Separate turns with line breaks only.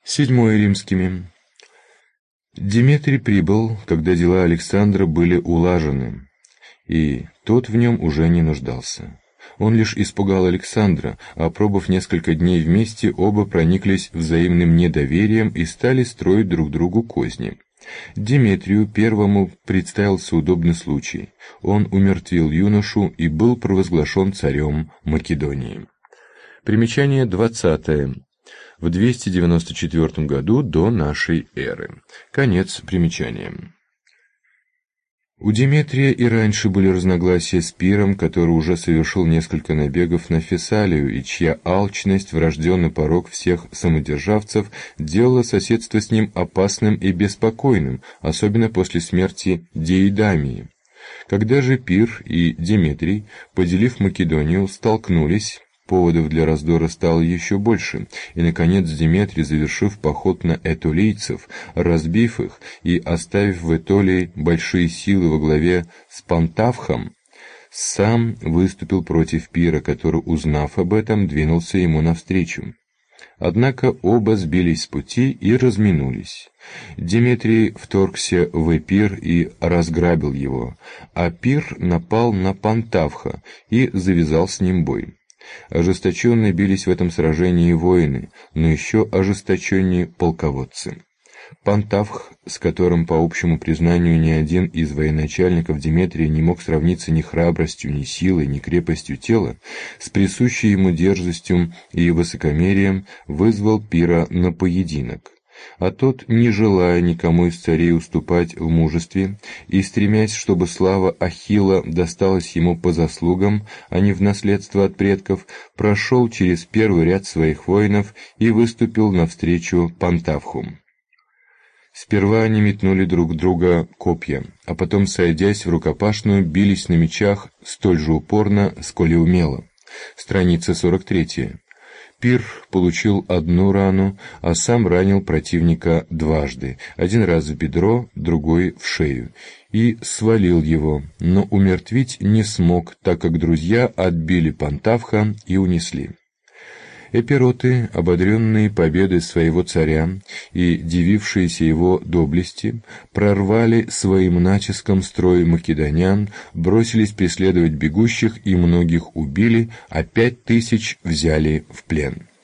Седьмое римскими. Деметрий прибыл, когда дела Александра были улажены, и тот в нем уже не нуждался. Он лишь испугал Александра, а пробыв несколько дней вместе, оба прониклись взаимным недоверием и стали строить друг другу козни. Деметрию первому представился удобный случай. Он умертвил юношу и был провозглашен царем Македонии. Примечание 20. В 294 году до нашей эры. Конец примечания. У Деметрия и раньше были разногласия с Пиром, который уже совершил несколько набегов на Фессалию, и чья алчность, врожденный порок всех самодержавцев, делала соседство с ним опасным и беспокойным, особенно после смерти Деидамии. Когда же Пир и Деметрий, поделив Македонию, столкнулись, поводов для раздора стало еще больше, и, наконец, Деметрий, завершив поход на этолийцев, разбив их и оставив в Этолии большие силы во главе с Пантавхом, сам выступил против Пира, который, узнав об этом, двинулся ему навстречу. Однако оба сбились с пути и разминулись. Деметрий вторгся в Эпир и разграбил его, а Пир напал на Пантавха и завязал с ним бой. Ожесточенно бились в этом сражении воины, но еще ожесточеннее полководцы. Пантавх, с которым, по общему признанию, ни один из военачальников Деметрия не мог сравниться ни храбростью, ни силой, ни крепостью тела, с присущей ему дерзостью и высокомерием вызвал Пира на поединок. А тот, не желая никому из царей уступать в мужестве и стремясь, чтобы слава Ахилла досталась ему по заслугам, а не в наследство от предков, прошел через первый ряд своих воинов и выступил навстречу Пантавху. Сперва они метнули друг друга копья, а потом, сойдясь в рукопашную, бились на мечах столь же упорно, сколь и умело. Страница 43. Пир получил одну рану, а сам ранил противника дважды, один раз в бедро, другой в шею, и свалил его, но умертвить не смог, так как друзья отбили Пантавха и унесли. Эпироты, ободренные победой своего царя и дивившиеся его доблести, прорвали своим натиском строй македонян, бросились преследовать бегущих и многих убили, а 5000 взяли в плен.